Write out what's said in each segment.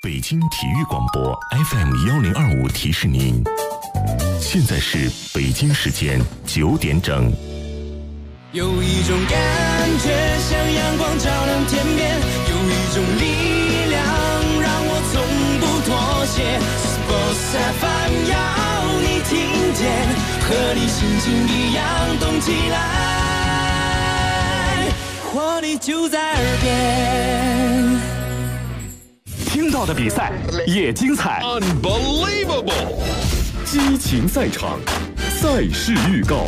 北京体育广播 FM1025提示您，现在是北京时间9点整。 有一种感觉像阳光照亮天边，有一种力量让我从不妥协。Sports FM 要你听见，和你心情一样动起来，活力就在耳边。 听到的比赛也精彩 ，Unbelievable！ 激情赛场，赛事预告。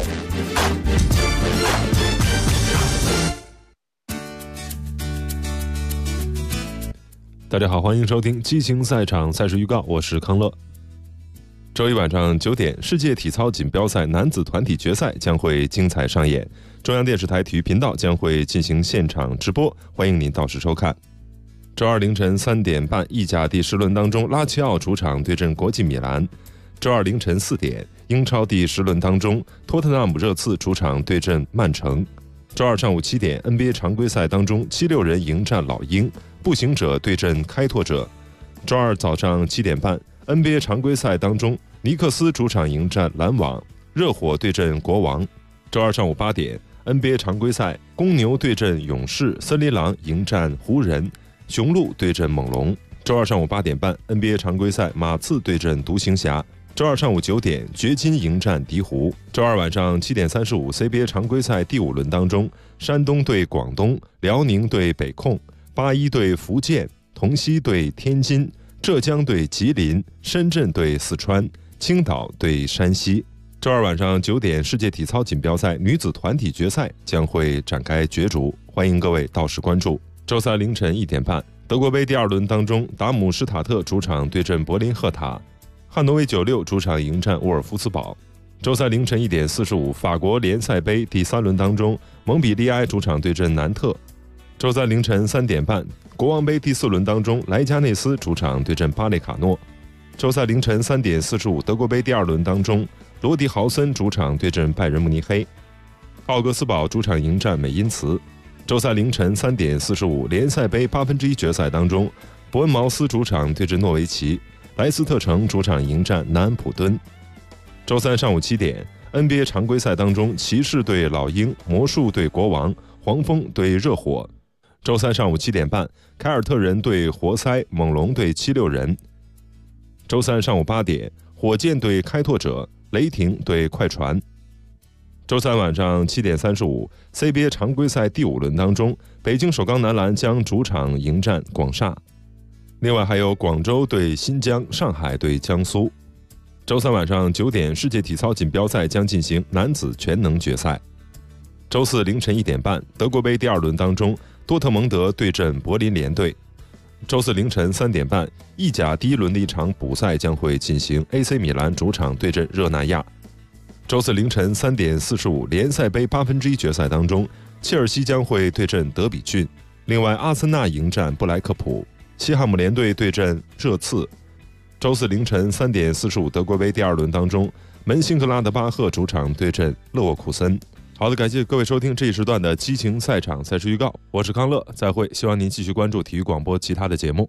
大家好，欢迎收听激情赛场赛事预告，我是康乐。周一晚上9点，世界体操锦标赛男子团体决赛将会精彩上演，中央电视台体育频道将会进行现场直播，欢迎您到时收看。周二凌晨3点半，意甲第10轮当中，拉齐奥主场对阵国际米兰。周二凌晨4点，英超第10轮当中，托特纳姆热刺主场对阵曼城。周二上午7点 ，NBA 常规赛当中，76人迎战老鹰，步行者对阵开拓者。周二早上7点半 ，NBA 常规赛当中，尼克斯主场迎战篮网，热火对阵国王。周二上午8点 ，NBA 常规赛，公牛对阵勇士，森林狼迎战湖人。雄鹿对阵猛龙。周二上午8点半 ，NBA 常规赛，马刺对阵独行侠。周二上午9点，掘金迎战鹈鹕。周二晚上7点35 ，CBA 常规赛第5轮当中，山东对广东，辽宁对北控，81对福建，同曦对天津，浙江对吉林，深圳对四川，青岛对山西。周二晚上9点，世界体操锦标赛女子团体决赛将会展开角逐，欢迎各位到时关注。周三凌晨1点半，德国杯第2轮当中，达姆施塔特主场对阵柏林赫塔，汉诺威96主场迎战沃尔夫斯堡。周三凌晨1点45，法国联赛杯第3轮当中，蒙彼利埃主场对阵南特。周三凌晨3点半，国王杯第4轮当中，莱加内斯主场对阵巴列卡诺。周三凌晨3点45，德国杯第2轮当中，罗迪豪森主场对阵拜仁慕尼黑，奥格斯堡主场迎战美因茨。周三凌晨3点45，联赛杯1/8决赛当中，伯恩茅斯主场对阵诺维奇，莱斯特城主场迎战南安普敦。周三上午7点 ，NBA 常规赛当中，骑士对老鹰，魔术对国王，黄蜂对热火。周三上午7点半，凯尔特人对活塞，猛龙对76人。周三上午8点，火箭对开拓者，雷霆对快船。周三晚上7点35 ，CBA 常规赛第5轮当中，北京首钢男篮将主场迎战广厦。另外还有广州对新疆，上海对江苏。周三晚上9点，世界体操锦标赛将进行男子全能决赛。周四凌晨1点半，德国杯第2轮当中，多特蒙德对阵柏林联队。周四凌晨3点半，意甲第1轮的一场补赛将会进行 ，AC 米兰主场对阵热那亚。周四凌晨3点45，联赛杯1/8决赛当中，切尔西将会对阵德比郡。另外，阿森纳迎战布莱克普，西汉姆联队对阵热刺。周四凌晨3点45，德国杯第2轮当中，门兴格拉德巴赫主场对阵勒沃库森。好的，感谢各位收听这一时段的激情赛场赛事预告，我是康乐，再会，希望您继续关注体育广播其他的节目。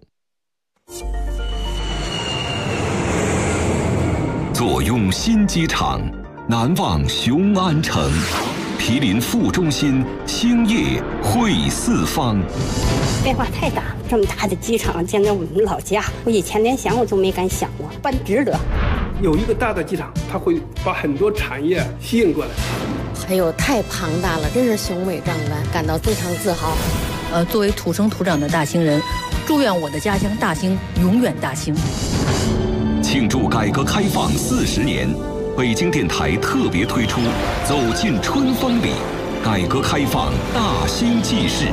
坐拥新机场，难忘雄安城，毗邻副中心，兴业汇四方。 变化太大了，这么大的机场建在我们老家，我以前连想我都没敢想过，办值得。 有一个大的机场，它会把很多产业吸引过来。 哎呦，太庞大了，真是雄伟壮观，感到非常自豪。 作为土生土长的大兴人，祝愿我的家乡大兴永远大兴。 庆祝改革开放40年，北京电台特别推出《走进春风里》，改革开放大兴纪事。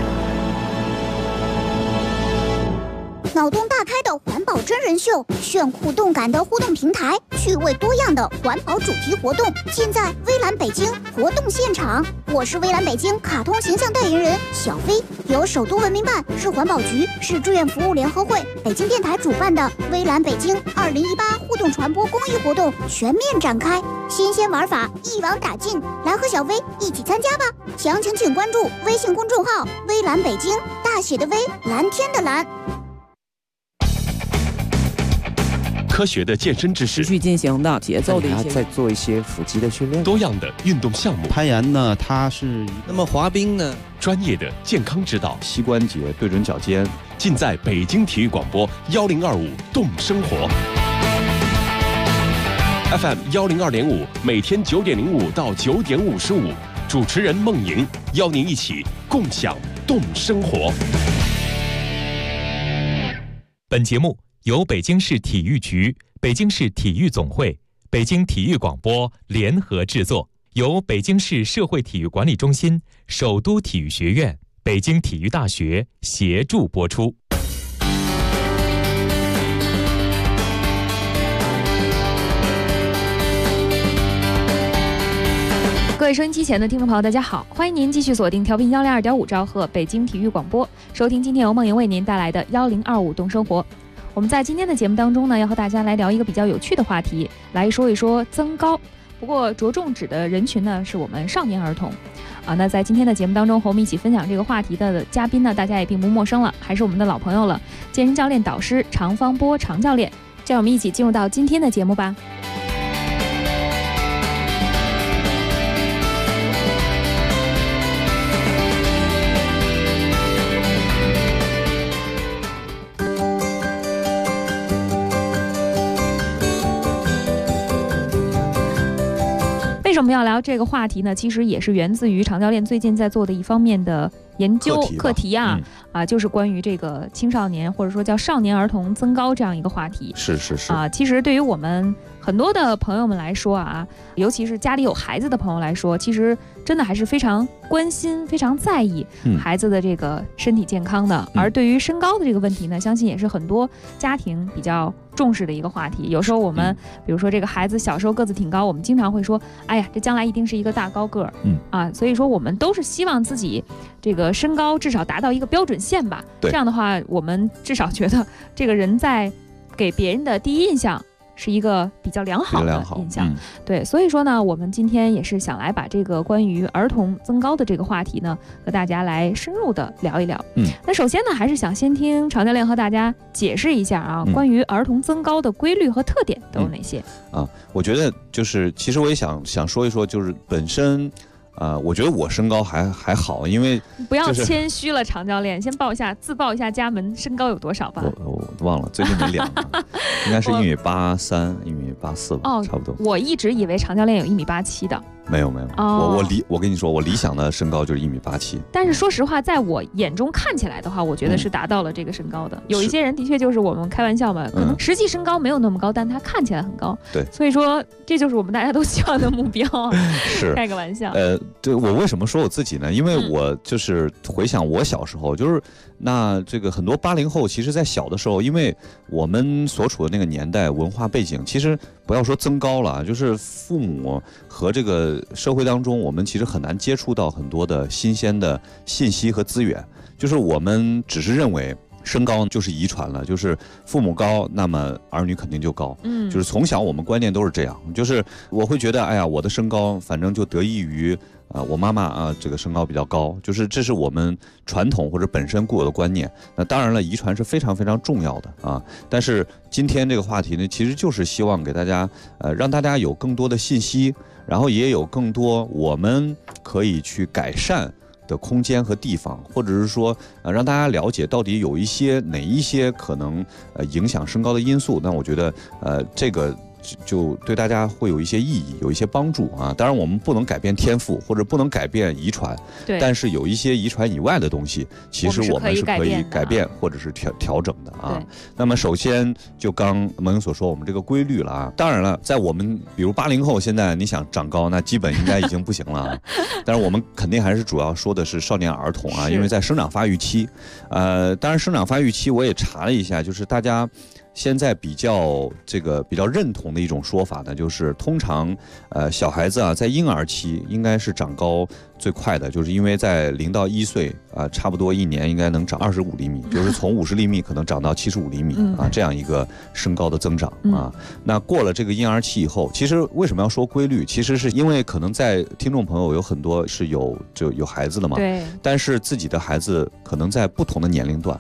脑洞大开的环保真人秀，炫酷动感的互动平台，趣味多样的环保主题活动，尽在微蓝北京活动现场。我是微蓝北京卡通形象代言人小飞，由首都文明办、市环保局、市志愿服务联合会、北京电台主办的微蓝北京2018互动传播公益活动全面展开，新鲜玩法一网打尽，来和小飞一起参加吧！详情请关注微信公众号微蓝北京，大写的微，蓝天的蓝。 科学的健身知识， 持续进行的节奏的一些， 再做一些腹肌的训练， 多样的运动项目。 攀岩呢，它是那么滑冰呢， 专业的健康指导， 膝关节对准脚尖， 尽在北京体育广播1025动生活。FM 102.5，每天9点05到9点55，主持人孟莹邀您一起共享动生活。 本节目由北京市体育局、北京市体育总会、北京体育广播联合制作，由北京市社会体育管理中心、首都体育学院、北京体育大学协助播出。 各位收音机前的听众朋友，大家好，欢迎您继续锁定调频102.5兆赫北京体育广播，收听今天由梦莹为您带来的1025动生活。我们在今天的节目当中呢，要和大家来聊一个比较有趣的话题，来说一说增高。不过着重指的人群呢，是我们少年儿童。那在今天的节目当中，和我们一起分享这个话题的嘉宾呢，大家也并不陌生了，还是我们的老朋友了，健身教练导师常方波常教练。这样我们一起进入到今天的节目吧。为什么要聊这个话题呢？其实也是源自于常教练最近在做的一方面的研究课题啊，就是关于这个青少年或者说叫少年儿童增高这样一个话题。 是其实对于我们很多的朋友们来说啊，尤其是家里有孩子的朋友来说，其实真的还是非常关心、非常在意孩子的这个身体健康的。而对于身高的这个问题呢，相信也是很多家庭比较重视的一个话题。有时候我们比如说这个孩子小时候个子挺高，我们经常会说，哎呀，这将来一定是一个大高个儿。所以说我们都是希望自己这个身高至少达到一个标准线吧。这样的话，我们至少觉得这个人在给别人的第一印象是一个比较良好的印象。对，所以说呢，我们今天也是想来把这个关于儿童增高的这个话题呢，和大家来深入的聊一聊。那首先呢，还是想先听常教练和大家解释一下啊，关于儿童增高的规律和特点都有哪些？ 我觉得就是其实我也想说一说，就是本身我觉得我身高还好，因为不要谦虚了，常教练，先自报一下家门，身高有多少吧？ 我忘了，最近没量，应该是1.83米、1.84米吧，差不多。 我一直以为常教练有1.87米的。 没有，我跟你说，我理想的身高就是1.87米。 但是说实话，在我眼中看起来的话，我觉得是达到了这个身高的。有一些人的确就是我们开玩笑嘛，可能实际身高没有那么高，但他看起来很高。 对， 所以说这就是我们大家都希望的目标啊。 是开个玩笑。 对，我为什么说我自己呢？因为我就是回想我小时候，就是那这个很多80后，其实在小的时候，因为我们所处的那个年代文化背景，其实不要说增高了，就是父母和这个社会当中，我们其实很难接触到很多的新鲜的信息和资源，就是我们只是认为身高就是遗传了，就是父母高，那么儿女肯定就高。就是从小我们观念都是这样，就是我会觉得，哎呀，我的身高反正就得益于我妈妈这个身高比较高，就是这是我们传统或者本身固有的观念。那当然了，遗传是非常非常重要的但是今天这个话题呢，其实就是希望给大家让大家有更多的信息，然后也有更多我们可以去改善的空间和地方，或者是说让大家了解到底有哪一些可能影响身高的因素。那我觉得这个就对大家会有一些意义，有一些帮助当然我们不能改变天赋，或者不能改变遗传，但是有一些遗传以外的东西，其实我们是可以改变或者是调整的那么首先就刚孟莹所说，我们这个规律了当然了，在我们比如80后，现在你想长高，那基本应该已经不行了但是我们肯定还是主要说的是少年儿童因为在生长发育期。当然生长发育期我也查了一下，就是大家现在比较认同的一种说法呢，就是通常小孩子在婴儿期应该是长高最快的，就是因为在0到1岁差不多1年应该能长25厘米，就是从50厘米可能长到75厘米这样一个身高的增长那过了这个婴儿期以后，其实为什么要说规律？其实是因为可能在听众朋友有很多是有孩子的嘛，对，但是自己的孩子可能在不同的年龄段。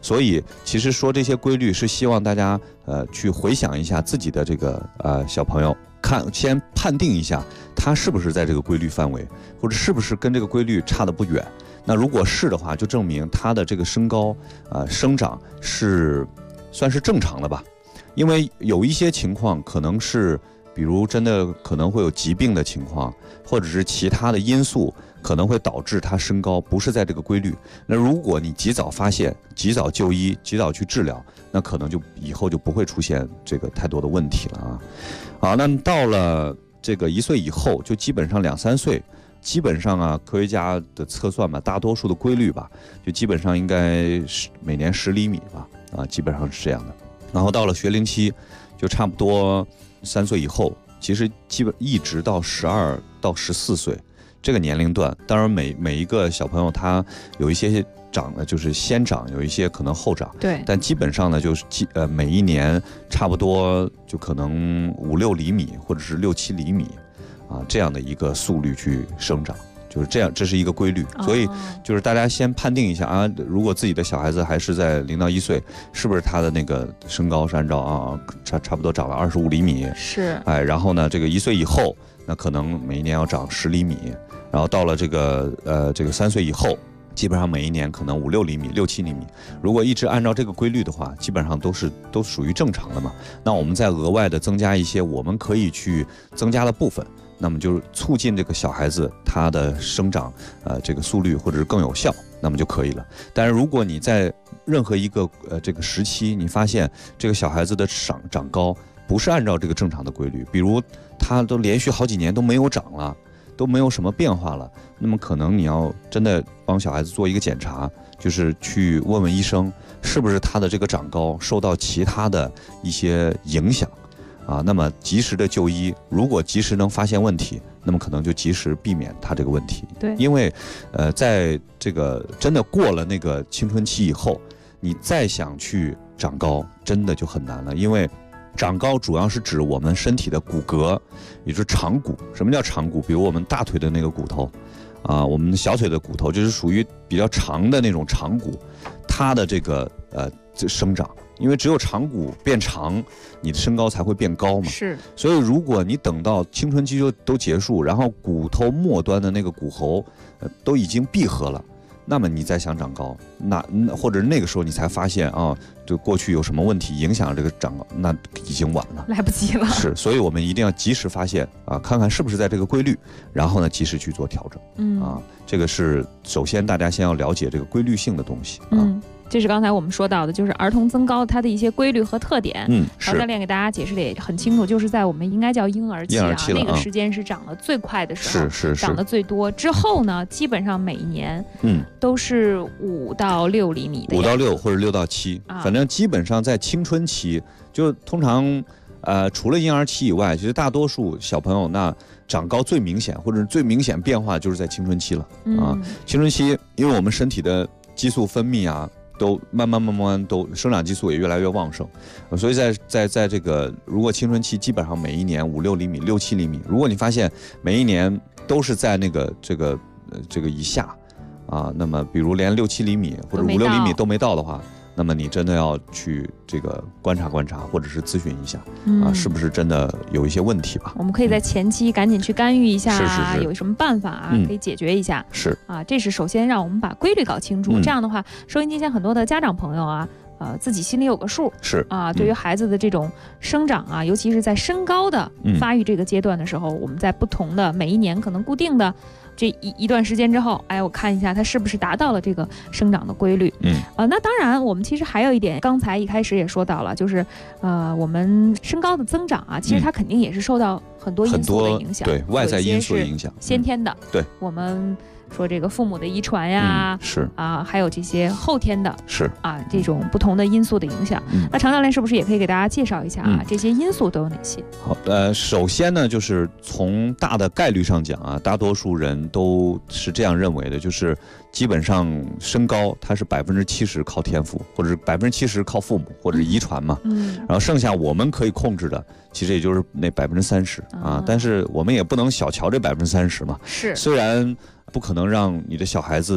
所以其实说这些规律是希望大家去回想一下自己的这个小朋友，先判定一下他是不是在这个规律范围，或者是不是跟这个规律差得不远。那如果是的话，就证明他的这个身高生长算是正常的吧。因为有一些情况可能是，比如真的可能会有疾病的情况，或者是其他的因素可能会导致他身高不是在这个规律。那如果你及早发现、及早就医、及早去治疗，那可能就以后就不会出现这个太多的问题了啊。好，那到了这个1岁以后，就基本上2、3岁。基本上科学家的测算吧，大多数的规律吧，就基本上应该每年10厘米吧，基本上是这样的。然后到了学龄期，就差不多3岁以后，其实基本一直到12到14岁这个年龄段，当然每一个小朋友他有一些长呢，就是先长，有一些可能后长， 对， 但基本上呢，就是每一年差不多就可能5、6厘米，或者是6、7厘米。这样的一个速率去生长，就是这样，这是一个规律。所以就是大家先判定一下如果自己的小孩子还是在0到1岁，是不是他的那个身高是按照差不多长了25厘米？ 是， 然后呢，这个1岁以后，那可能每一年要长10厘米，然后到了这个3岁以后，基本上每一年可能5、6厘米、6、7厘米。如果一直按照这个规律的话，基本上都属于正常的嘛。那我们再额外的增加一些我们可以去增加的部分。那么就是促进这个小孩子他的生长，这个速率或者是更有效，那么就可以了。但是如果你在任何一个这个时期，你发现这个小孩子的长高不是按照这个正常的规律，比如他都连续好几年都没有长了，都没有什么变化了，那么可能你要真的帮小孩子做一个检查，就是去问问医生，是不是他的这个长高受到其他的一些影响。那么及时的就医，如果及时能发现问题，那么可能就及时避免他这个问题。 对， 因为在这个真的过了那个青春期以后，你再想去长高，真的就很难了。因为长高主要是指我们身体的骨骼，也就是长骨。什么叫长骨？比如我们大腿的那个骨头，我们小腿的骨头，就是属于比较长的那种长骨，它的这个生长。因为只有长骨变长，你的身高才会变高嘛。 是。所以如果你等到青春期都结束，然后骨头末端的那个骨骺都已经闭合了，那么你再想长高，或者那个时候你才发现就过去有什么问题影响这个长高，那已经晚了， 来不及了。 是，所以我们一定要及时发现看看是不是在这个规律，然后呢及时去做调整。这个是首先大家先要了解这个规律性的东西。 这是刚才我们说到的，就是儿童增高它的一些规律和特点。王教练给大家解释的也很清楚，就是在我们应该叫婴儿期那个时间是长得最快的时候， 是长得最多。之后呢，基本上每一年都是5到6厘米的。5 到6或者6到7，反正基本上在青春期，就通常除了婴儿期以外，其实大多数小朋友那长高最明显或者最明显变化就是在青春期了。青春期因为我们身体的激素分泌都慢慢都生长激素也越来越旺盛，所以在这个如果青春期基本上每一年5、6厘米、6、7厘米，如果你发现每一年都是在那个这个以下那么比如连6、7厘米或者5、6厘米都没到的话，那么你真的要去这个观察观察，或者是咨询一下是不是真的有一些问题吧。 我们可以在前期赶紧去干预一下，有什么办法可以解决一下。 是这是首先让我们把规律搞清楚，这样的话收音机前很多的家长朋友自己心里有个数。 是对于孩子的这种生长尤其是在身高的发育这个阶段的时候，我们在不同的每一年可能固定的这一段时间之后，我看一下它是不是达到了这个生长的规律。那当然我们其实还有一点，刚才一开始也说到了，就是我们身高的增长其实它肯定也是受到很多因素的影响， 对外在因素的影响， 先天的， 对我们说这个父母的遗传呀， 是还有这些后天的， 是这种不同的因素的影响。那常教练是不是也可以给大家介绍一下这些因素都有哪些？ 好，首先呢，就是从大的概率上讲大多数人都是这样认为的，就是基本上身高它是70%靠天赋，或者是70%靠父母或者是遗传嘛，然后剩下我们可以控制的，其实也就是那30%但是我们也不能小瞧这30%嘛， 是， 虽然不可能让你的小孩子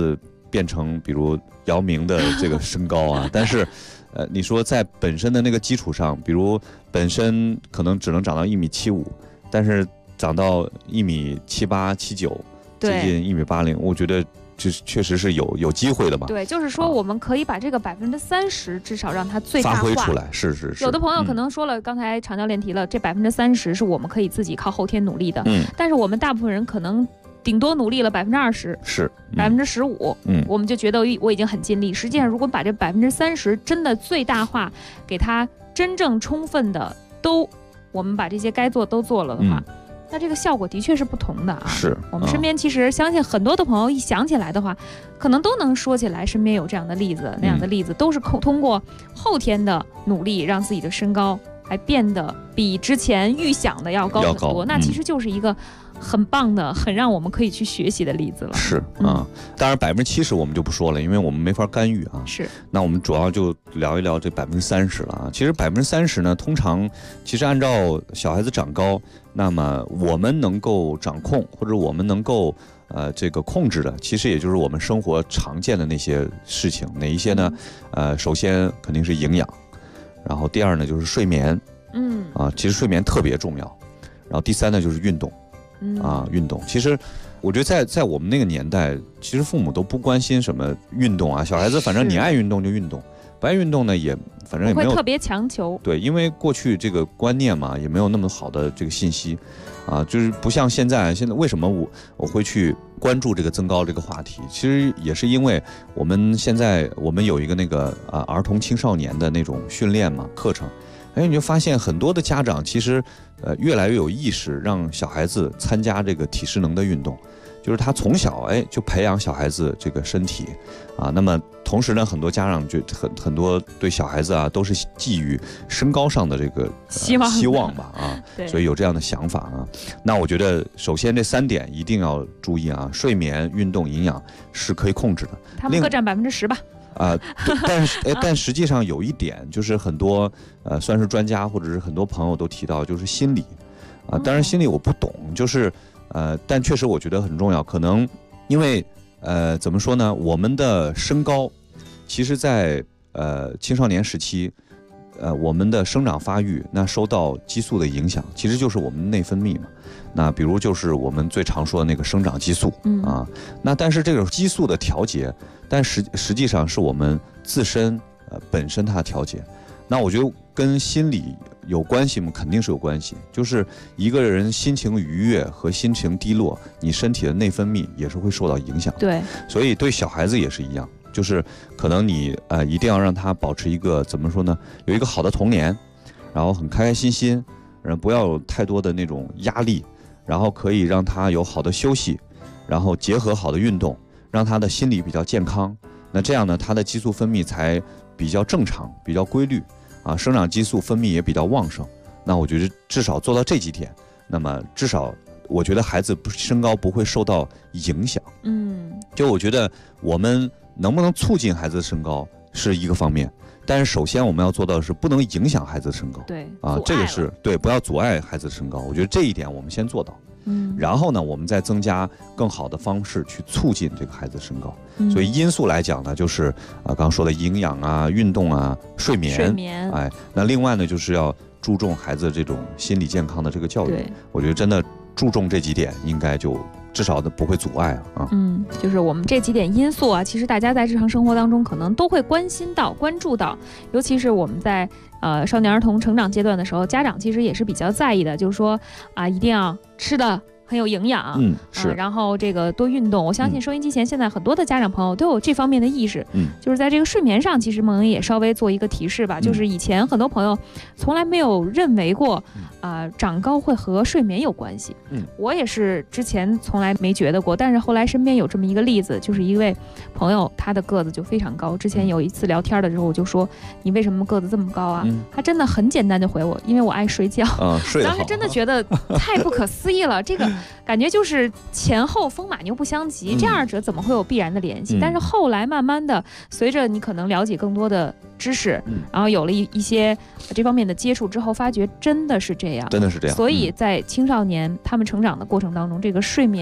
变成比如姚明的这个身高啊，但是你说在本身的那个基础上，比如本身可能只能长到1.75米，但是长到1.78米、1.79米，接近1.80米，我觉得这确实是有机会的嘛。 对，就是说我们可以把这个30%至少让它最大化发挥出来。是。 有的朋友可能说了，刚才常教练提了，这30%是我们可以自己靠后天努力的。但是我们大部分人可能顶多努力了20%， 是 15%，我们就觉得我已经很尽力。实际上，如果把这30%真的最大化，给它真正充分的我们把这些该做都做了的话，那这个效果的确是不同的啊。 是我们身边其实相信很多的朋友一想起来的话，可能都能说起来身边有这样的例子，那样的例子都是通过后天的努力让自己的身高还变得比之前预想的要高很多。那其实就是一个很棒的、很让我们可以去学习的例子了。 是啊，当然70%我们就不说了，因为我们没法干预啊。 是。 那我们主要就聊一聊这30%了啊。其实30%呢，通常其实按照小孩子长高，那么我们能够掌控或者我们能够这个控制的，其实也就是我们生活常见的那些事情。哪一些呢？首先肯定是营养，然后第二呢就是睡眠，其实睡眠特别重要。然后第三呢就是运动。运动，其实我觉得在我们那个年代，其实父母都不关心什么运动啊，小孩子反正你爱运动就运动，不爱运动呢也反正也没有会特别强求。 对，因为过去这个观念嘛，也没有那么好的这个信息，就是不像现在为什么我会去关注这个增高这个话题，其实也是因为我们现在我们有一个那个儿童青少年的那种训练嘛课程。你就发现很多的家长其实越来越有意识，让小孩子参加这个体适能的运动，就是他从小就培养小孩子这个身体那么同时呢，很多家长就很多对小孩子都是寄予身高上的这个希望吧所以有这样的想法那我觉得首先这3点一定要注意睡眠、运动、营养是可以控制的， 他们各占10%吧。 但实际上有一点就是很多算是专家或者是很多朋友都提到，就是心理当然心理我不懂，就是但确实我觉得很重要。可能因为怎么说呢，我们的身高其实在青少年时期我们的生长发育那受到激素的影响，其实就是我们内分泌嘛。那比如就是我们最常说的那个生长激素那但是这种激素的调节，但实际上是我们自身本身它的调节。那我觉得跟心理有关系吗？肯定是有关系。就是一个人心情愉悦和心情低落，你身体的内分泌也是会受到影响。 对， 所以对小孩子也是一样，就是可能你一定要让他保持一个怎么说呢，有一个好的童年，然后很开开心心，不要有太多的那种压力，然后可以让他有好的休息，然后结合好的运动，让他的心理比较健康。那这样呢，他的激素分泌才比较正常，比较规律生长激素分泌也比较旺盛。那我觉得至少做到这几点，那么至少我觉得孩子身高不会受到影响。就我觉得我们能不能促进孩子的身高是一个方面，但是首先我们要做到的是不能影响孩子的身高。 对这个是对，不要阻碍孩子的身高。我觉得这一点我们先做到。然后呢，我们再增加更好的方式去促进这个孩子的身高。所以因素来讲呢，就是刚刚说的营养运动睡眠。那另外呢，就是要注重孩子这种心理健康的这个教育。我觉得真的注重这几点，应该就至少不会阻碍就是我们这几点因素其实大家在日常生活当中可能都会关心到、关注到，尤其是我们在少年儿童成长阶段的时候，家长其实也是比较在意的，就是说一定要吃的很有营养，然后这个多运动。我相信收音机前现在很多的家长朋友都有这方面的意识，就是在这个睡眠上，其实梦莹也稍微做一个提示吧，就是以前很多朋友从来没有认为过长高会和睡眠有关系。我也是之前从来没觉得过，但是后来身边有这么一个例子，就是一位朋友，他的个子就非常高。之前有一次聊天的时候，我就说你为什么个子这么高啊？他真的很简单就回我，因为我爱睡觉。当时真的觉得太不可思议了，这个感觉就是前后风马牛不相及，这二者怎么会有必然的联系？但是后来慢慢的，随着你可能了解更多的知识，然后有了一些这方面的接触之后，发觉真的是这样， 真的是这样。 所以在青少年他们成长的过程当中，这个睡眠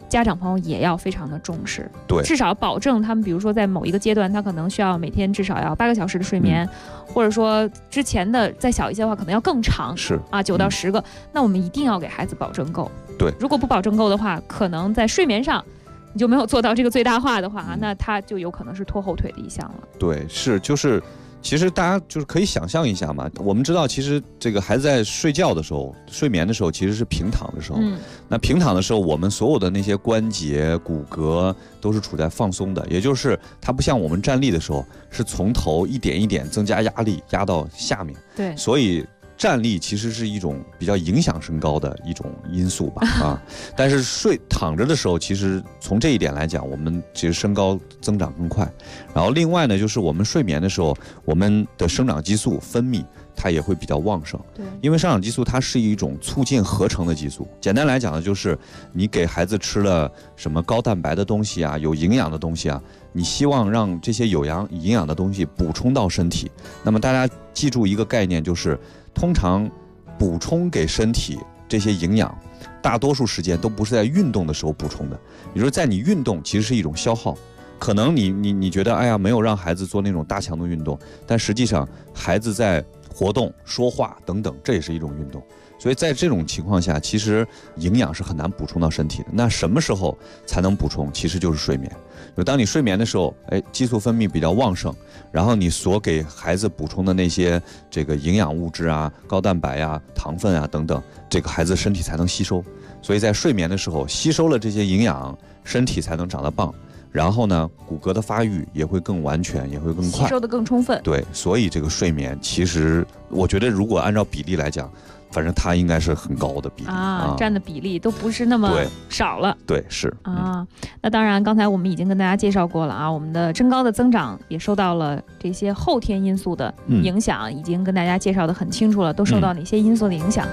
家长朋友也要非常的重视， 对， 至少保证他们，比如说在某一个阶段，他可能需要每天至少要8个小时的睡眠，或者说之前的再小一些的话，可能要更长， 是啊，9到10个，那我们一定要给孩子保证够。 对， 如果不保证够的话，可能在睡眠上你就没有做到这个最大化的话，那他就有可能是拖后腿的一项了。 对，是就是。其实大家就是可以想象一下嘛，我们知道，其实这个孩子在睡觉的时候、睡眠的时候，其实是平躺的时候。那平躺的时候，我们所有的那些关节、骨骼都是处在放松的，也就是它不像我们站立的时候，是从头一点一点增加压力，压到下面。 对， 所以站立其实是一种比较影响身高的一种因素吧，啊，但是躺着的时候，其实从这一点来讲，我们其实身高增长更快。然后另外呢，就是我们睡眠的时候，我们的生长激素分泌它也会比较旺盛。 对， 因为生长激素它是一种促进合成的激素。简单来讲呢，就是你给孩子吃了什么高蛋白的东西啊，有营养的东西啊，你希望让这些有营养的东西补充到身体。那么大家记住一个概念，就是通常补充给身体这些营养，大多数时间都不是在运动的时候补充的。也就是在你运动其实是一种消耗，可能你觉得哎呀没有让孩子做那种大强度运动，但实际上孩子在活动、说话等等，这也是一种运动。所以在这种情况下，其实营养是很难补充到身体的。那什么时候才能补充？其实就是睡眠。就当你睡眠的时候，激素分泌比较旺盛，然后你所给孩子补充的那些这个营养物质啊、高蛋白啊、糖分啊等等，这个孩子身体才能吸收。所以在睡眠的时候，吸收了这些营养，身体才能长得棒。然后呢，骨骼的发育也会更完全，也会更快， 吸收的更充分。 对，所以这个睡眠其实，我觉得如果按照比例来讲，反正它应该是很高的比例啊，占的比例都不是那么少了。 对，是啊。那当然，刚才我们已经跟大家介绍过了啊，我们的身高的增长也受到了这些后天因素的影响，已经跟大家介绍的很清楚了，都受到哪些因素的影响。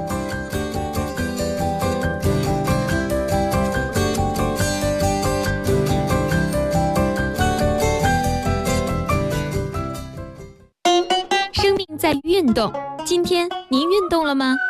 在运动，今天您运动了吗？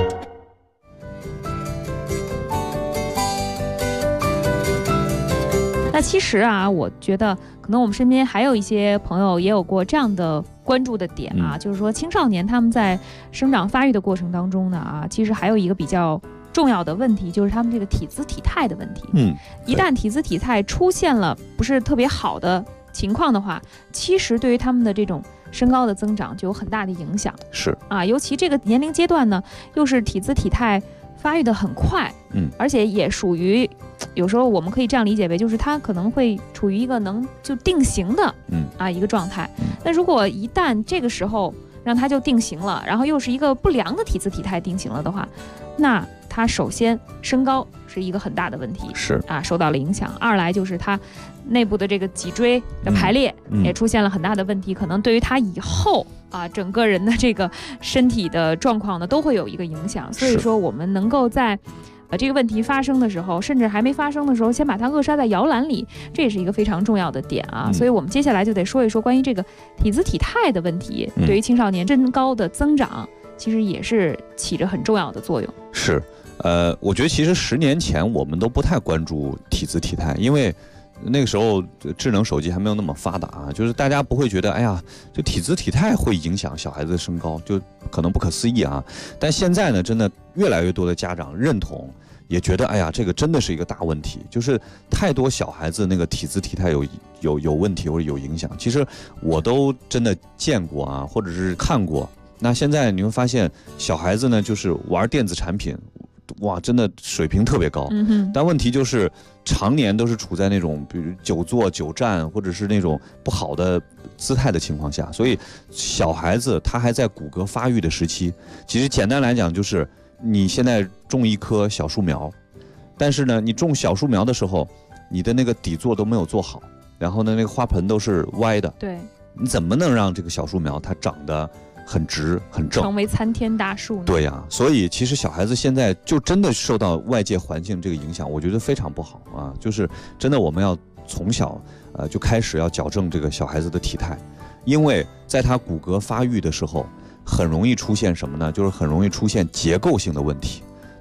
那其实啊，我觉得可能我们身边还有一些朋友也有过这样的关注的点啊，就是说青少年他们在生长发育的过程当中呢啊，其实还有一个比较重要的问题，就是他们这个体姿体态的问题。一旦体姿体态出现了不是特别好的情况的话，其实对于他们的这种身高的增长就有很大的影响。 是啊，尤其这个年龄阶段呢，又是体姿体态发育的很快，而且也属于有时候我们可以这样理解为，就是它可能会处于一个能就定型的一个状态。那如果一旦这个时候让它就定型了，然后又是一个不良的体姿体态定型了的话，那它首先身高是一个很大的问题， 是啊， 受到了影响。二来就是它内部的这个脊椎的排列也出现了很大的问题，可能对于它以后啊整个人的这个身体的状况呢都会有一个影响。所以说我们能够在这个问题发生的时候，甚至还没发生的时候，先把它扼杀在摇篮里，这也是一个非常重要的点啊。所以我们接下来就得说一说关于这个体姿体态的问题，对于青少年身高的增长其实也是起着很重要的作用。 是我觉得其实10年前我们都不太关注体姿体态，因为那个时候智能手机还没有那么发达啊，就是大家不会觉得哎呀，这体姿体态会影响小孩子的身高，就可能不可思议啊。但现在呢，真的越来越多的家长认同，也觉得哎呀，这个真的是一个大问题，就是太多小孩子那个体姿体态有问题或者有影响。其实我都真的见过啊，或者是看过。那现在你会发现，小孩子呢就是玩电子产品，哇，真的水平特别高。但问题就是常年都是处在那种比如久坐久站或者是那种不好的姿态的情况下，所以小孩子他还在骨骼发育的时期。其实简单来讲就是你现在种一棵小树苗，但是呢你种小树苗的时候，你的那个底座都没有做好，然后呢那个花盆都是歪的， 对， 你怎么能让这个小树苗它长得很直很正， 成为参天大树呢？ 对呀，所以其实小孩子现在就真的受到外界环境这个影响，我觉得非常不好啊。就是真的我们要从小就开始要矫正这个小孩子的体态，因为在他骨骼发育的时候，很容易出现什么呢？就是很容易出现结构性的问题。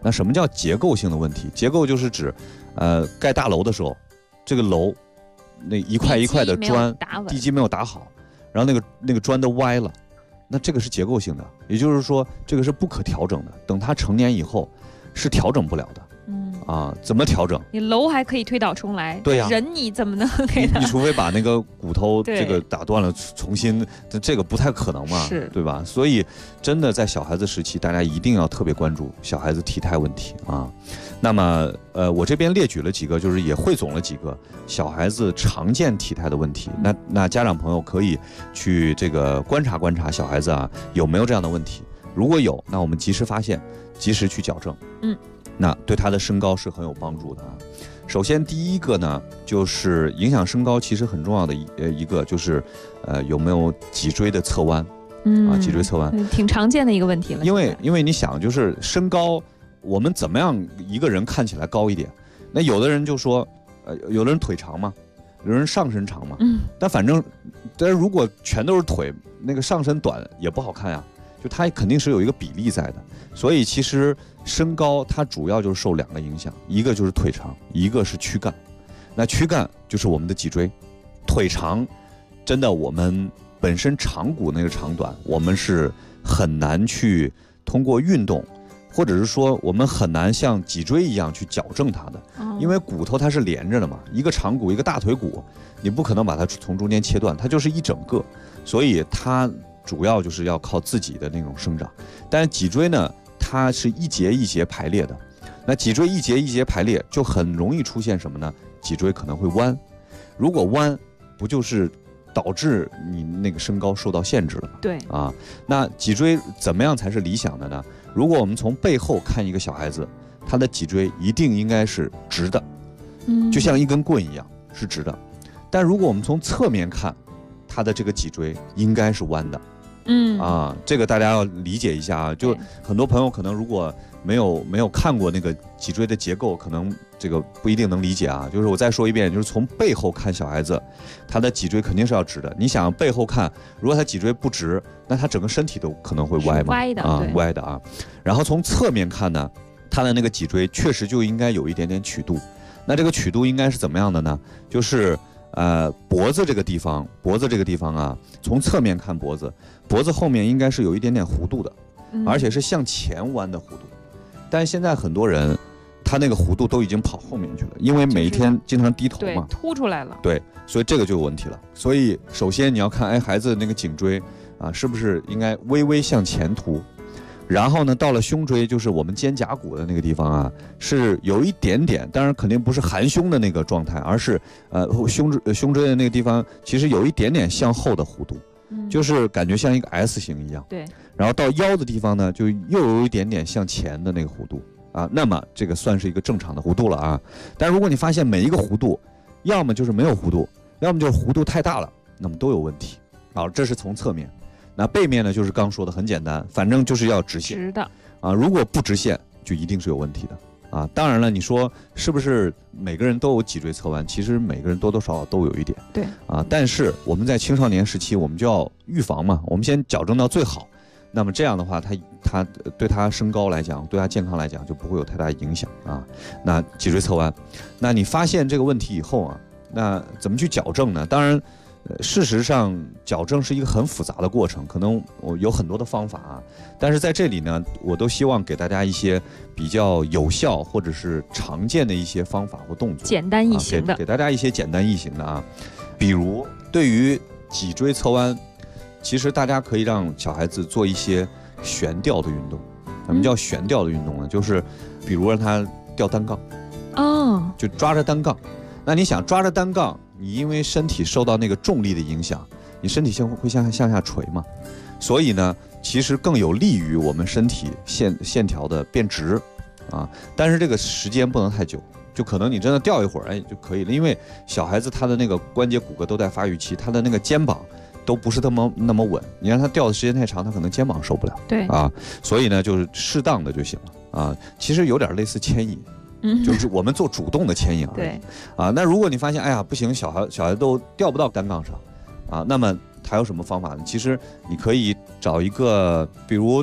那什么叫结构性的问题？结构就是指，盖大楼的时候，这个楼那一块一块的砖，地基没有打好，然后那个砖都歪了，那这个是结构性的，也就是说这个是不可调整的。等他成年以后，是调整不了的。怎么调整？ 你楼还可以推倒重来， 对呀， 人你怎么能给他？ 你除非把那个骨头这个打断了，重新，这个不太可能嘛，对吧？所以真的在小孩子时期，大家一定要特别关注小孩子体态问题啊。那么我这边列举了几个，就是也汇总了几个小孩子常见体态的问题。那家长朋友可以去这个观察观察小孩子啊有没有这样的问题，如果有，那我们及时发现，及时去矫正。那对他的身高是很有帮助的啊。首先第一个呢，就是影响身高其实很重要的一个就是有没有脊椎的侧弯。脊椎侧弯挺常见的一个问题了。 因为你想，就是身高，我们怎么样一个人看起来高一点？那有的人就说，有的人腿长嘛，有的人上身长嘛。但是如果全都是腿，那个上身短也不好看呀。就它肯定是有一个比例在的，所以其实身高它主要就是受2个影响，一个就是腿长，一个是躯干。那躯干就是我们的脊椎，腿长，真的我们本身长骨那个长短，我们是很难去通过运动，或者是说我们很难像脊椎一样去矫正它的，因为骨头它是连着的嘛，一个长骨一个大腿骨，你不可能把它从中间切断，它就是一整个，所以它主要就是要靠自己的那种生长。但是脊椎呢，它是一节一节排列的，那脊椎一节一节排列就很容易出现什么呢？脊椎可能会弯，如果弯，不就是导致你那个身高受到限制了吗？ 对啊，那脊椎怎么样才是理想的呢？如果我们从背后看一个小孩子，他的脊椎一定应该是直的，就像一根棍一样是直的。但如果我们从侧面看，他的这个脊椎应该是弯的。这个大家要理解一下啊。就很多朋友可能如果没有看过那个脊椎的结构，可能这个不一定能理解啊。就是我再说一遍，就是从背后看小孩子，他的脊椎肯定是要直的。你想背后看，如果他脊椎不直，那他整个身体都可能会歪嘛，歪的啊。然后从侧面看呢，他的那个脊椎确实就应该有一点点曲度。那这个曲度应该是怎么样的呢？就是脖子这个地方啊，从侧面看脖子后面应该是有一点点弧度的，而且是向前弯的弧度。但是现在很多人，他那个弧度都已经跑后面去了，因为每天经常低头嘛， 凸出来了。 对，所以这个就有问题了。所以首先你要看，孩子那个颈椎啊，是不是应该微微向前凸？然后呢，到了胸椎，就是我们肩胛骨的那个地方啊，是有一点点，当然肯定不是含胸的那个状态，而是胸椎的那个地方，其实有一点点向后的弧度，就是感觉像一个 S 型一样。 对。 然后到腰的地方呢，就又有一点点向前的那个弧度啊，那么这个算是一个正常的弧度了啊。但如果你发现每一个弧度，要么就是没有弧度，要么就是弧度太大了，那么都有问题。好，这是从侧面。那背面呢，就是刚说的很简单，反正就是要直线， 直的啊，如果不直线，就一定是有问题的啊。当然了，你说是不是每个人都有脊椎侧弯？其实每个人多多少少都有一点， 对啊。但是我们在青少年时期，我们就要预防嘛，我们先矫正到最好。那么这样的话，他对他身高来讲，对他健康来讲，就不会有太大影响啊。那脊椎侧弯，那你发现这个问题以后啊，那怎么去矫正呢？当然。事实上，矫正是一个很复杂的过程，可能我有很多的方法啊，但是在这里呢，我都希望给大家一些比较有效或者是常见的一些方法或动作， 简单易行的， 给大家一些简单易行的啊。比如对于脊椎侧弯，其实大家可以让小孩子做一些悬吊的运动。什么叫悬吊的运动呢？就是比如让他吊单杠，就抓着单杠。那你想抓着单杠，你因为身体受到那个重力的影响，你身体会向下垂嘛，所以呢，其实更有利于我们身体线条的变直啊。但是这个时间不能太久，就可能你真的吊一会儿，就可以了。因为小孩子他的那个关节骨骼都在发育期，他的那个肩膀都不是那么稳，你让他吊的时间太长，他可能肩膀受不了。 对啊，所以呢，就是适当的就行了啊。其实有点类似牵引。就是我们做主动的牵引而已。 对啊，那如果你发现，哎呀不行，小孩都吊不到单杠上，啊，那么还有什么方法呢？其实你可以找一个，比如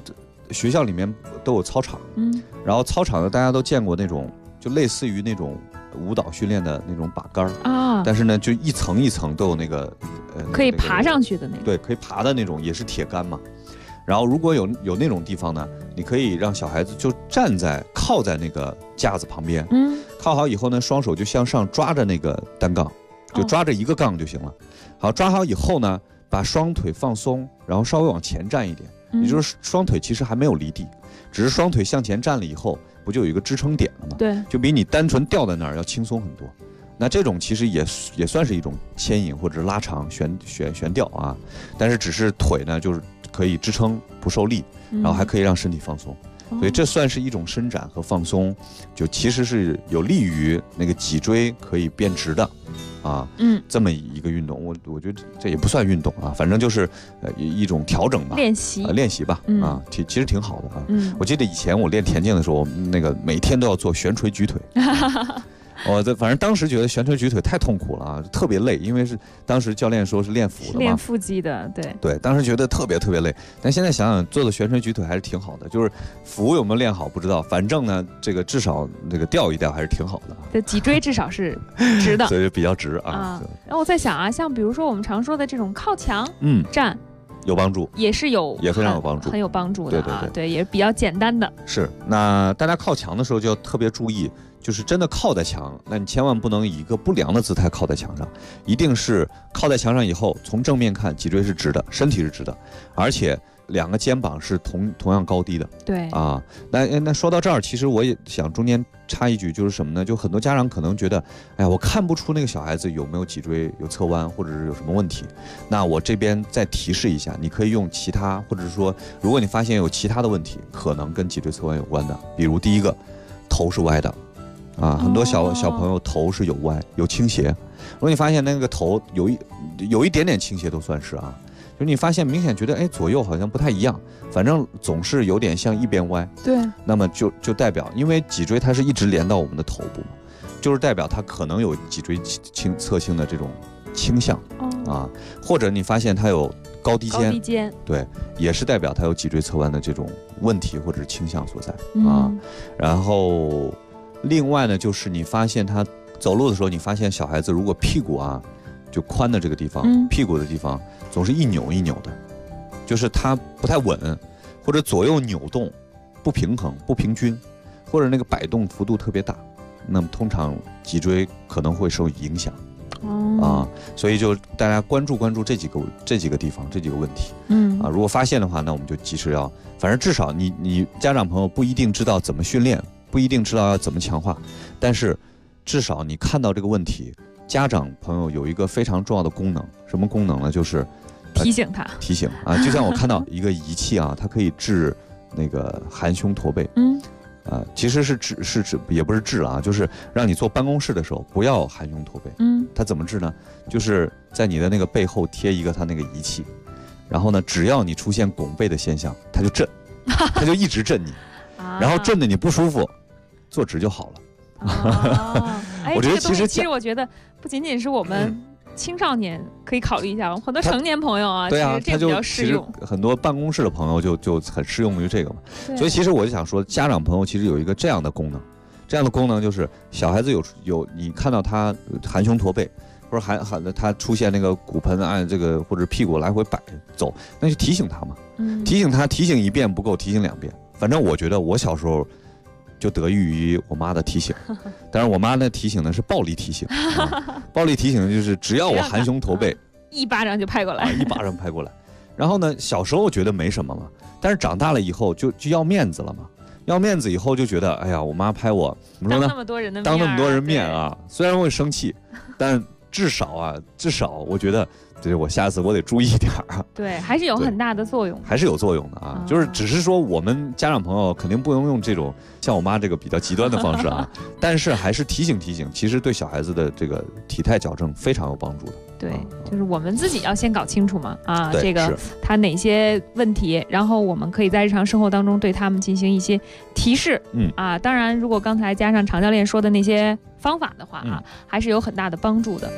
学校里面都有操场，然后操场呢大家都见过那种就类似于那种舞蹈训练的那种把杆啊，但是呢就一层一层都有那个可以爬上去的那种， 对，可以爬的那种，也是铁杆嘛。然后如果有那种地方呢，你可以让小孩子就靠在那个架子旁边，靠好以后呢，双手就向上抓着那个单杠，就抓着一个杠就行了。好，抓好以后呢，把双腿放松，然后稍微往前站一点，也就是双腿其实还没有离地，只是双腿向前站了以后，不就有一个支撑点了吗？ 对， 就比你单纯吊在那儿要轻松很多。那这种其实也算是一种牵引或者拉长悬吊啊，但是只是腿呢就是可以支撑不受力，然后还可以让身体放松，所以这算是一种伸展和放松，就其实是有利于那个脊椎可以变直的啊，这么一个运动。我觉得这也不算运动啊，反正就是一种调整吧， 练习吧，啊，其实挺好的啊。我记得以前我练田径的时候，那个每天都要做悬垂举腿。反正当时觉得悬垂举腿太痛苦了啊，特别累，因为是当时教练说是练腹的嘛， 练腹肌的， 对，当时觉得特别累，但现在想想做的悬垂举腿还是挺好的，就是腹有没有练好不知道，反正呢这个至少这个吊一吊还是挺好的， 对，脊椎至少是直的， 所以比较直啊。 然后我在想啊，像比如说我们常说的这种靠墙站。 有帮助， 也非常有帮助， 很有帮助的啊， 对， 也是比较简单的。 是，那大家靠墙的时候就要特别注意，就是真的靠在墙，那你千万不能以一个不良的姿态靠在墙上，一定是靠在墙上以后，从正面看，脊椎是直的，身体是直的，而且两个肩膀是同样高低的。 对啊，那说到这儿，其实我也想中间插一句，就是什么呢？就很多家长可能觉得，哎呀，我看不出那个小孩子有没有脊椎有侧弯，或者是有什么问题。那我这边再提示一下，你可以用其他，或者是说，如果你发现有其他的问题，可能跟脊椎侧弯有关的，比如第一个，头是歪的，啊，很多小朋友头是有歪有倾斜。如果你发现那个头有一点点倾斜都算是啊。就是你发现明显觉得左右好像不太一样，反正总是有点向一边歪， 对， 那么就代表，因为脊椎它是一直连到我们的头部嘛，就是代表它可能有脊椎侧倾的这种倾向啊，或者你发现它有高低肩，对，也是代表它有脊椎侧弯的这种问题或者是倾向所在啊。然后另外呢，就是你发现他走路的时候，你发现小孩子如果屁股啊就髋的这个地方，屁股的地方总是一扭一扭的，就是它不太稳，或者左右扭动不平衡、不平均，或者那个摆动幅度特别大，那么通常脊椎可能会受影响。啊，所以就大家关注这几个地方，这几个问题。如果发现的话，那我们就及时要，反正至少你家长朋友不一定知道怎么训练，不一定知道要怎么强化，但是至少你看到这个问题。家长朋友有一个非常重要的功能，什么功能呢？就是提醒他， 就像我看到一个仪器啊，它可以治那个含胸驼背，其实是治也不是治了啊，就是让你坐办公室的时候不要含胸驼背。它怎么治呢？就是在你的那个背后贴一个它那个仪器，然后呢，只要你出现拱背的现象，它就震，它就一直震你，然后震得你不舒服，坐直就好了。 我觉得其实我觉得不仅仅是我们青少年可以考虑一下，很多成年朋友啊， 对啊， 其实这比较适用。 很多办公室的朋友就很适用于这个嘛。所以其实我就想说，家长朋友其实有一个这样的功能，这样的功能就是小孩子有你看到他含胸驼背，或者他出现那个骨盆按这个或者屁股来回摆走，那就提醒他嘛，提醒一遍不够，提醒2遍。反正我觉得我小时候。就得益于我妈的提醒，但是我妈的提醒呢是暴力提醒，暴力提醒就是只要我含胸驼背， 一巴掌就拍过来， 一巴掌拍过来。然后呢，小时候觉得没什么嘛，但是长大了以后就要面子了嘛，要面子以后就觉得，哎呀，我妈拍我，怎么说呢？ 当那么多人的面， 当那么多人面啊，虽然会生气，但至少我觉得。就是我下次我得注意一点啊， 对，还是有很大的作用， 还是有作用的啊。就是只是说我们家长朋友肯定不能用这种像我妈这个比较极端的方式啊，但是还是提醒，其实对小孩子的这个体态矫正非常有帮助的。 对，就是我们自己要先搞清楚嘛，这个是他哪些问题，然后我们可以在日常生活当中对他们进行一些提示。当然，如果刚才加上常教练说的那些方法的话还是有很大的帮助的。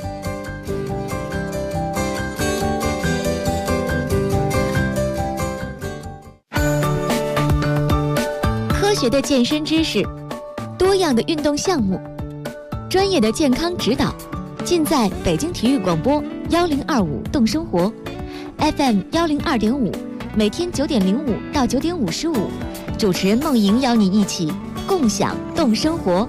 学的健身知识，多样的运动项目，专业的健康指导，尽在北京体育广播1025动生活 FM 102.5，每天9点05到9点55，主持人梦莹邀你一起共享动生活。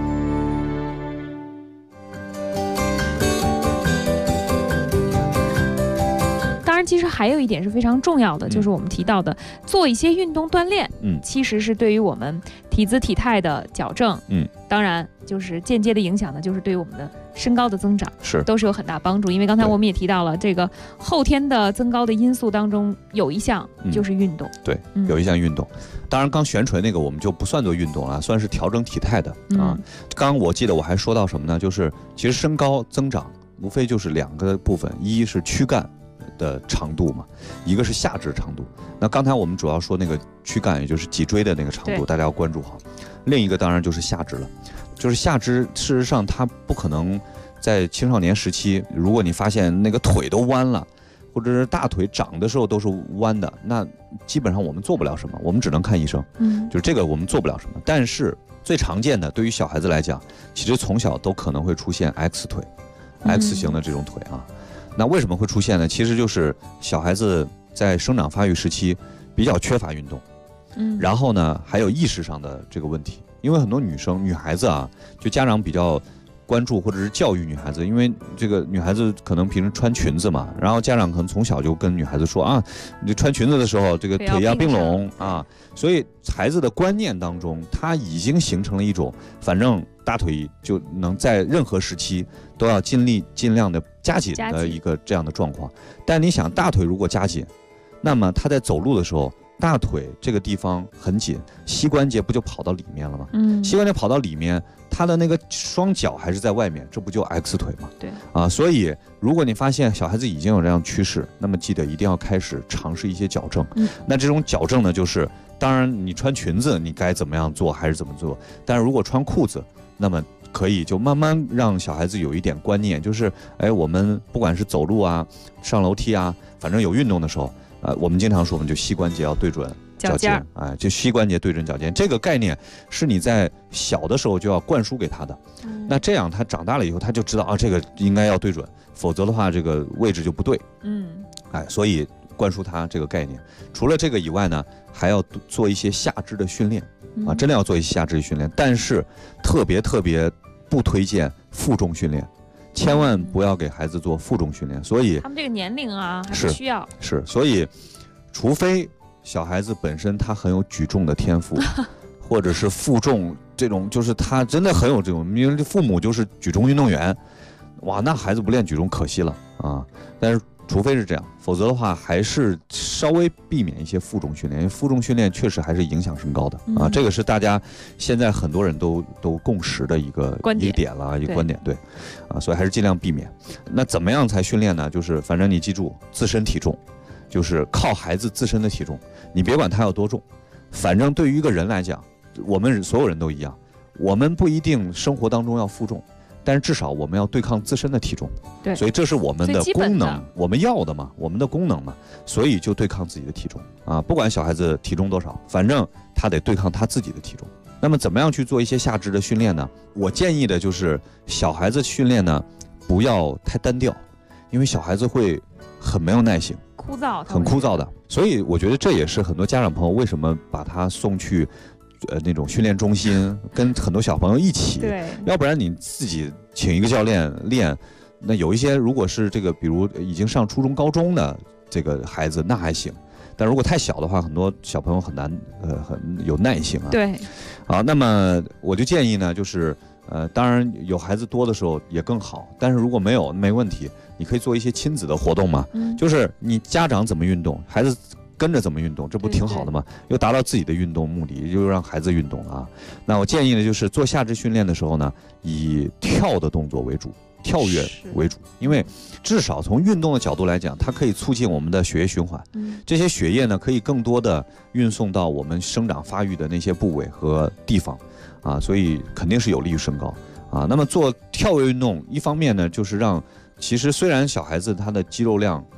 其实还有一点是非常重要的，就是我们提到的做一些运动锻炼，其实是对于我们体姿体态的矫正，当然就是间接的影响呢，就是对于我们的身高的增长都是有很大帮助。因为刚才我们也提到了，这个后天的增高的因素当中有一项就是运动， 对，有一项运动。当然，刚悬垂那个我们就不算作运动了，算是调整体态的啊。刚刚我记得我还说到什么呢？就是其实身高增长无非就是2个部分，一是躯干的长度嘛，一个是下肢长度。那刚才我们主要说那个躯干，也就是脊椎的那个长度，大家要关注好。另一个当然就是下肢了，就是下肢事实上它不可能在青少年时期，如果你发现那个腿都弯了，或者是大腿长的时候都是弯的，那基本上我们做不了什么，我们只能看医生。就是这个我们做不了什么。但是最常见的对于小孩子来讲，其实从小都可能会出现 X 腿，X 型的这种腿啊。那为什么会出现呢？其实就是小孩子在生长发育时期比较缺乏运动，然后呢还有意识上的这个问题，因为很多女孩子啊，就家长比较关注或者是教育女孩子，因为这个女孩子可能平时穿裙子嘛，然后家长可能从小就跟女孩子说啊，你穿裙子的时候这个腿要并拢啊，所以孩子的观念当中，他已经形成了一种反正大腿就能在任何时期都要尽量的加紧的一个这样的状况。但你想，大腿如果加紧，那么他在走路的时候，大腿这个地方很紧，膝关节不就跑到里面了吗？膝关节跑到里面，他的那个双脚还是在外面，这不就 X 腿吗？ 对啊，所以如果你发现小孩子已经有这样趋势，那么记得一定要开始尝试一些矫正。那这种矫正呢，就是当然你穿裙子你该怎么样做还是怎么做，但是如果穿裤子，那么可以就慢慢让小孩子有一点观念，就是我们不管是走路啊、上楼梯啊，反正有运动的时候，我们经常说我们就膝关节要对准脚尖，就膝关节对准脚尖，这个概念是你在小的时候就要灌输给他的。那这样他长大了以后，他就知道啊，这个应该要对准，否则的话这个位置就不对。所以灌输他这个概念。除了这个以外呢，还要做一些下肢的训练啊，真的要做一些下肢的训练，但是特别不推荐负重训练。千万不要给孩子做负重训练，所以他们这个年龄啊还不需要。 是，所以除非小孩子本身他很有举重的天赋，或者是负重这种，就是他真的很有这种，因为父母就是举重运动员，哇，那孩子不练举重可惜了啊。但是除非是这样，否则的话还是稍微避免一些负重训练，因为负重训练确实还是影响身高的啊。这个是大家现在很多人都共识的一个点了，一个观点，对啊，所以还是尽量避免。那怎么样才训练呢？就是反正你记住，自身体重，就是靠孩子自身的体重，你别管他有多重，反正对于一个人来讲，我们所有人都一样，我们不一定生活当中要负重，但是至少我们要对抗自身的体重， 对， 所以这是我们的功能，我们要的嘛，我们的功能嘛，所以就对抗自己的体重啊，不管小孩子体重多少，反正他得对抗他自己的体重。那么怎么样去做一些下肢的训练呢？我建议的就是小孩子训练呢，不要太单调，因为小孩子会很没有耐性，很枯燥的。所以我觉得这也是很多家长朋友为什么把他送去那种训练中心，跟很多小朋友一起， 对， 要不然你自己请一个教练练，那有一些如果是这个，比如已经上初中、高中的这个孩子，那还行，但如果太小的话，很多小朋友很难，很有耐性啊。 对， 好，那么我就建议呢，就是当然有孩子多的时候也更好，但是如果没有，没问题，你可以做一些亲子的活动嘛，就是你家长怎么运动，孩子跟着怎么运动，这不挺好的吗？又达到自己的运动目的，又让孩子运动了啊。那我建议呢，就是做下肢训练的时候呢，以跳的动作为主，跳跃为主，因为至少从运动的角度来讲，它可以促进我们的血液循环，这些血液呢可以更多的运送到我们生长发育的那些部位和地方啊，所以肯定是有利于身高啊。那么做跳跃运动，一方面呢就是让，其实虽然小孩子他的肌肉量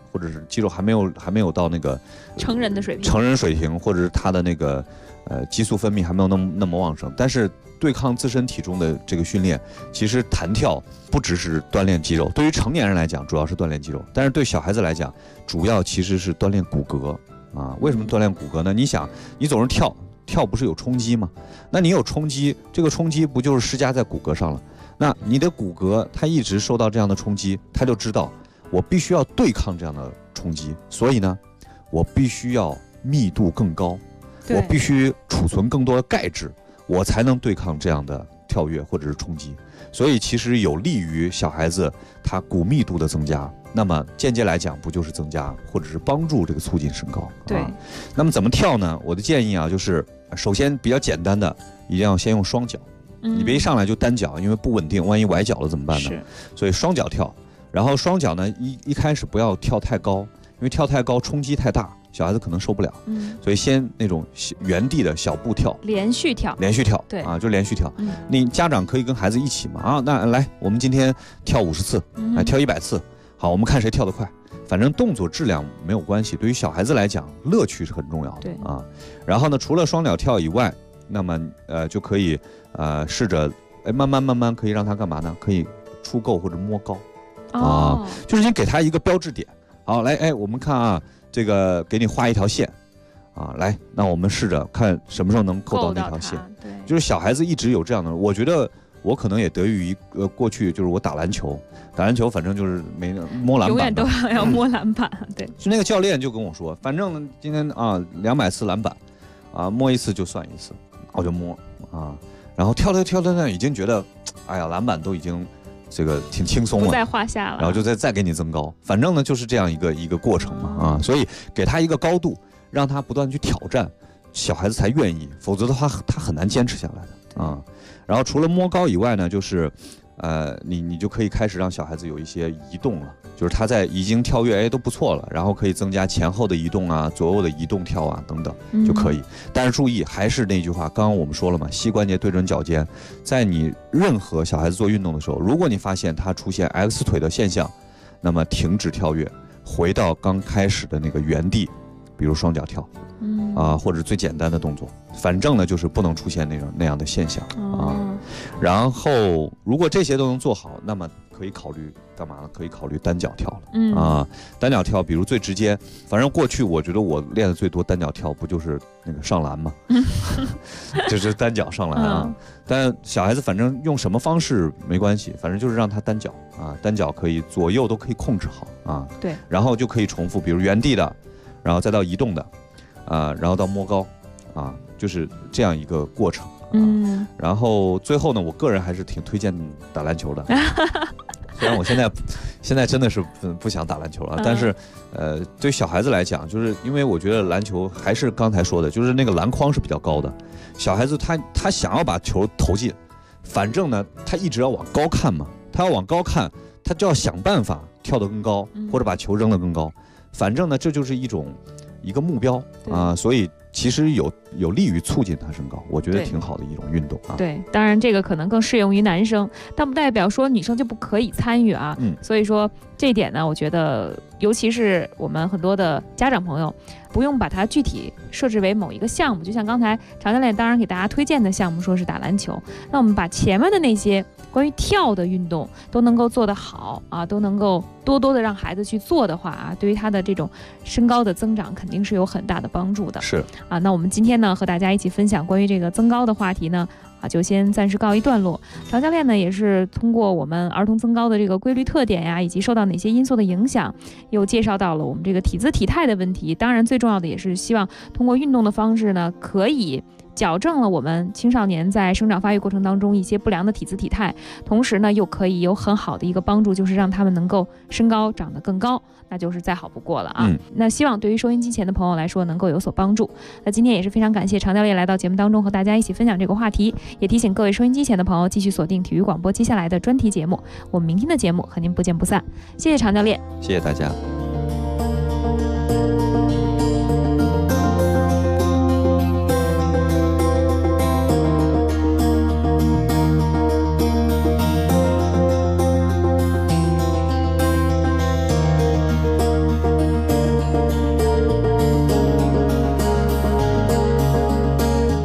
或者是肌肉还没有到那个成人的水平，或者是他的那个激素分泌还没有那么旺盛。但是对抗自身体重的这个训练，其实弹跳不只是锻炼肌肉，对于成年人来讲主要是锻炼肌肉，但是对小孩子来讲，主要其实是锻炼骨骼啊。为什么锻炼骨骼呢？你想，你总是跳不是有冲击吗？那你有冲击，这个冲击不就是施加在骨骼上了？那你的骨骼它一直受到这样的冲击，它就知道我必须要对抗这样的冲击，所以呢，我必须要密度更高，我必须储存更多的钙质，我才能对抗这样的跳跃或者是冲击。所以其实有利于小孩子他骨密度的增加，那么间接来讲不就是增加或者是帮助这个促进身高？ 对。 那么怎么跳呢？我的建议啊，就是首先比较简单的，一定要先用双脚。你别一上来就单脚，因为不稳定，万一崴脚了怎么办呢？所以双脚跳，然后双脚呢一开始不要跳太高，因为跳太高冲击太大，小孩子可能受不了。所以先那种原地的小步跳， 连续跳， 对啊，就连续跳。你家长可以跟孩子一起嘛啊，那来我们今天跳50次，跳100次，好，我们看谁跳得快。反正动作质量没有关系，对于小孩子来讲，乐趣是很重要的啊。然后呢，除了双脚跳以外，那么就可以试着慢慢可以让他干嘛呢？可以出够或者摸高啊，就是你给他一个标志点。好，来我们看啊，这个给你画一条线啊，来，那我们试着看什么时候能够到那条线。对，就是小孩子一直有这样的，我觉得我可能也得益于过去就是我打篮球反正就是没摸篮板， 永远都要摸篮板。对， 就那个教练就跟我说，反正今天啊200次篮板啊，摸一次就算一次。我就摸啊，然后跳已经觉得，哎呀，篮板都已经这个挺轻松了， 不在话下了。 然后就再给你增高，反正呢就是这样一个过程嘛啊，所以给他一个高度，让他不断去挑战，小孩子才愿意，否则的话他很难坚持下来的啊。然后除了摸高以外呢，就是你就可以开始让小孩子有一些移动了，就是他在已经跳跃都不错了，然后可以增加前后的移动啊，左右的移动跳啊等等就可以。但是注意，还是那句话，刚刚我们说了嘛，膝关节对准脚尖，在你任何小孩子做运动的时候，如果你发现他出现 X 腿的现象，那么停止跳跃，回到刚开始的那个原地，比如双脚跳，或者最简单的动作，反正呢就是不能出现那样的现象啊。然后如果这些都能做好，那么可以考虑干嘛呢？可以考虑单脚跳了单脚跳，比如最直接，反正过去我觉得我练的最多单脚跳不就是那个上篮吗？就是单脚上篮啊。但小孩子反正用什么方式没关系，反正就是让他单脚啊，单脚可以左右都可以控制好啊。 对， 然后就可以重复，比如原地的，然后再到移动的，然后到摸高，就是这样一个过程。然后最后呢，我个人还是挺推荐打篮球的。虽然我现在真的是不想打篮球了，但是对小孩子来讲，就是因为我觉得篮球还是刚才说的，就是那个篮筐是比较高的，小孩子他想要把球投进，反正呢他一直要往高看嘛，他要往高看，他就要想办法跳得更高，或者把球扔得更高，反正呢这就是一个目标啊，所以其实有利于促进他身高，我觉得挺好的一种运动啊。 对，当然这个可能更适用于男生，但不代表说女生就不可以参与啊。所以说这一点呢，我觉得尤其是我们很多的家长朋友，不用把它具体设置为某一个项目，就像刚才常教练当然给大家推荐的项目说是打篮球，那我们把前面的那些关于跳的运动都能够做得好啊，都能够多多的让孩子去做的话啊，对于他的这种身高的增长肯定是有很大的帮助的。 是啊，那我们今天呢和大家一起分享关于这个增高的话题呢，就先暂时告一段落。常教练呢也是通过我们儿童增高的这个规律特点呀，以及受到哪些因素的影响，又介绍到了我们这个体姿体态的问题。当然最重要的也是希望通过运动的方式呢，可以矫正了我们青少年在生长发育过程当中一些不良的体姿体态，同时呢又可以有很好的一个帮助，就是让他们能够身高长得更高，那就是再好不过了啊。那希望对于收音机前的朋友来说能够有所帮助。那今天也是非常感谢常教练来到节目当中和大家一起分享这个话题，也提醒各位收音机前的朋友继续锁定体育广播接下来的专题节目，我们明天的节目和您不见不散。谢谢常教练， 谢谢大家。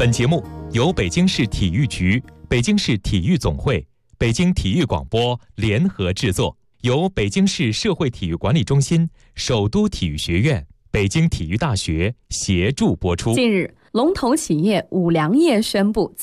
本节目由北京市体育局、北京市体育总会、北京体育广播联合制作，由北京市社会体育管理中心、首都体育学院、北京体育大学协助播出。 近日，龙头企业五粮液宣布